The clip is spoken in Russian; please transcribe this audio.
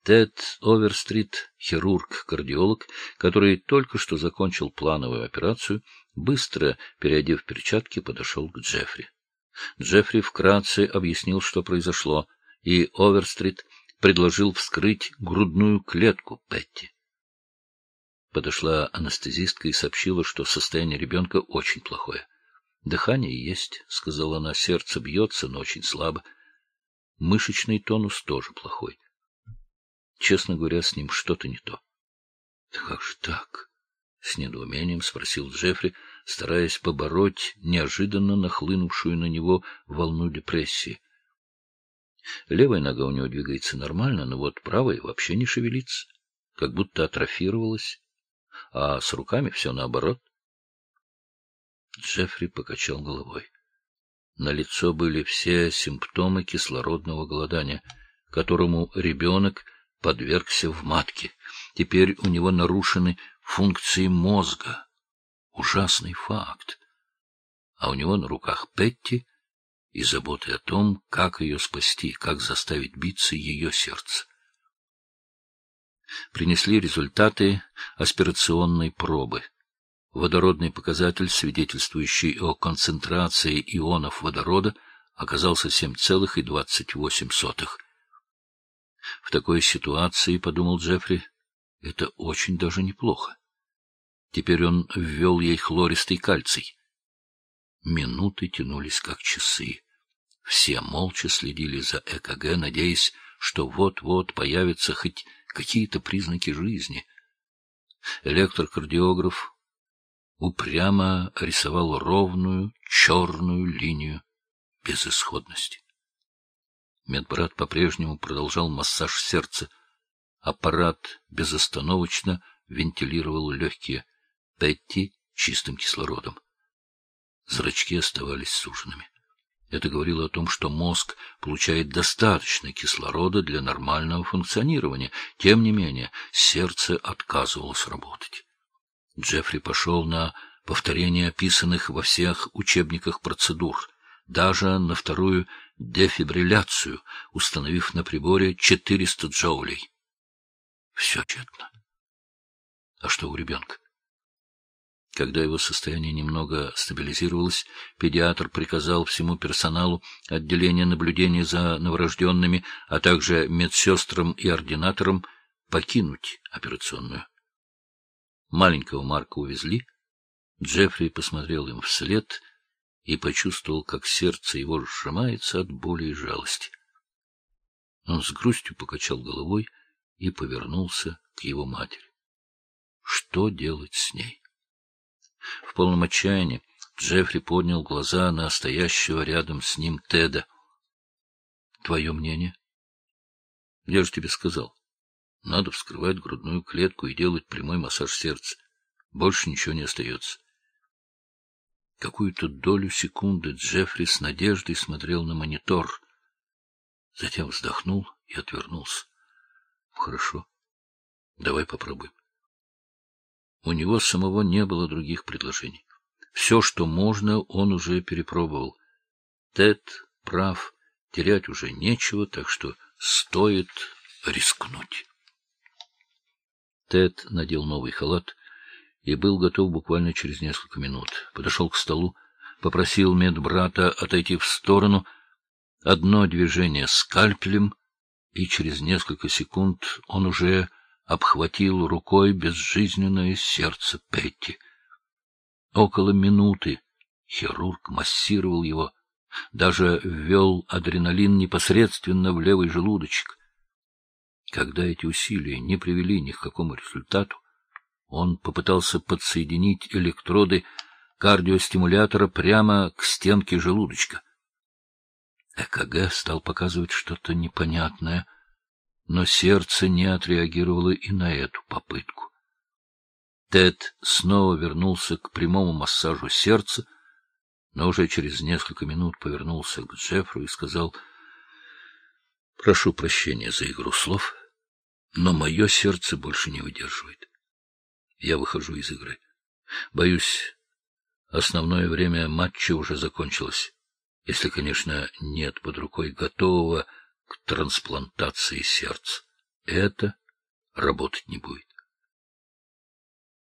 Тед Оверстрит, хирург-кардиолог, который только что закончил плановую операцию, быстро, переодев перчатки, подошел к Джеффри. Джеффри вкратце объяснил, что произошло, и Оверстрит предложил вскрыть грудную клетку Петти. Подошла анестезистка и сообщила, что состояние ребенка очень плохое. — Дыхание есть, — сказала она, — сердце бьется, но очень слабо. Мышечный тонус тоже плохой. Честно говоря, с ним что-то не то. — Да как же так? — с недоумением спросил Джеффри, стараясь побороть неожиданно нахлынувшую на него волну депрессии. Левая нога у него двигается нормально, но вот правая вообще не шевелится, как будто атрофировалась, а с руками все наоборот. Джеффри покачал головой. На лицо были все симптомы кислородного голодания, которому ребенок подвергся в матке. Теперь у него нарушены функции мозга. Ужасный факт. А у него на руках Петти и заботы о том, как ее спасти, как заставить биться ее сердце. Принесли результаты аспирационной пробы. Водородный показатель, свидетельствующий о концентрации ионов водорода, оказался 7,28. В такой ситуации, — подумал Джеффри, — это очень даже неплохо. Теперь он ввел ей хлористый кальций. Минуты тянулись как часы. Все молча следили за ЭКГ, надеясь, что вот-вот появятся хоть какие-то признаки жизни. Электрокардиограф упрямо рисовал ровную черную линию безысходности. Медбрат по-прежнему продолжал массаж сердца. Аппарат безостановочно вентилировал легкие Петти чистым кислородом. Зрачки оставались суженными. Это говорило о том, что мозг получает достаточно кислорода для нормального функционирования. Тем не менее, сердце отказывалось работать. Джеффри пошел на повторение описанных во всех учебниках процедур, даже на вторую дефибрилляцию, установив на приборе 400 джоулей. Все тщетно. А что у ребенка? Когда его состояние немного стабилизировалось, педиатр приказал всему персоналу отделения наблюдения за новорожденными, а также медсестрам и ординаторам покинуть операционную. Маленького Марка увезли. Джеффри посмотрел им вслед и почувствовал, как сердце его сжимается от боли и жалости. Он с грустью покачал головой и повернулся к его матери. Что делать с ней? В полном отчаянии Джеффри поднял глаза на стоящего рядом с ним Теда. — Твое мнение? — Я же тебе сказал. Надо вскрывать грудную клетку и делать прямой массаж сердца. Больше ничего не остается. Какую-то долю секунды Джеффри с надеждой смотрел на монитор. Затем вздохнул и отвернулся. — Хорошо. Давай попробуем. У него самого не было других предложений. Все, что можно, он уже перепробовал. Тед прав, терять уже нечего, так что стоит рискнуть. Тед надел новый халат и был готов буквально через несколько минут. Подошел к столу, попросил медбрата отойти в сторону. Одно движение скальпелем, и через несколько секунд он уже обхватил рукой безжизненное сердце Петти. Около минуты хирург массировал его, даже ввел адреналин непосредственно в левый желудочек. Когда эти усилия не привели ни к какому результату, он попытался подсоединить электроды кардиостимулятора прямо к стенке желудочка. ЭКГ стал показывать что-то непонятное, но сердце не отреагировало и на эту попытку. Тед снова вернулся к прямому массажу сердца, но уже через несколько минут повернулся к Джеффри и сказал: «Прошу прощения за игру слов, но мое сердце больше не выдерживает. Я выхожу из игры. Боюсь, основное время матча уже закончилось, если, конечно, нет под рукой готового к трансплантации сердца. это работать не будет.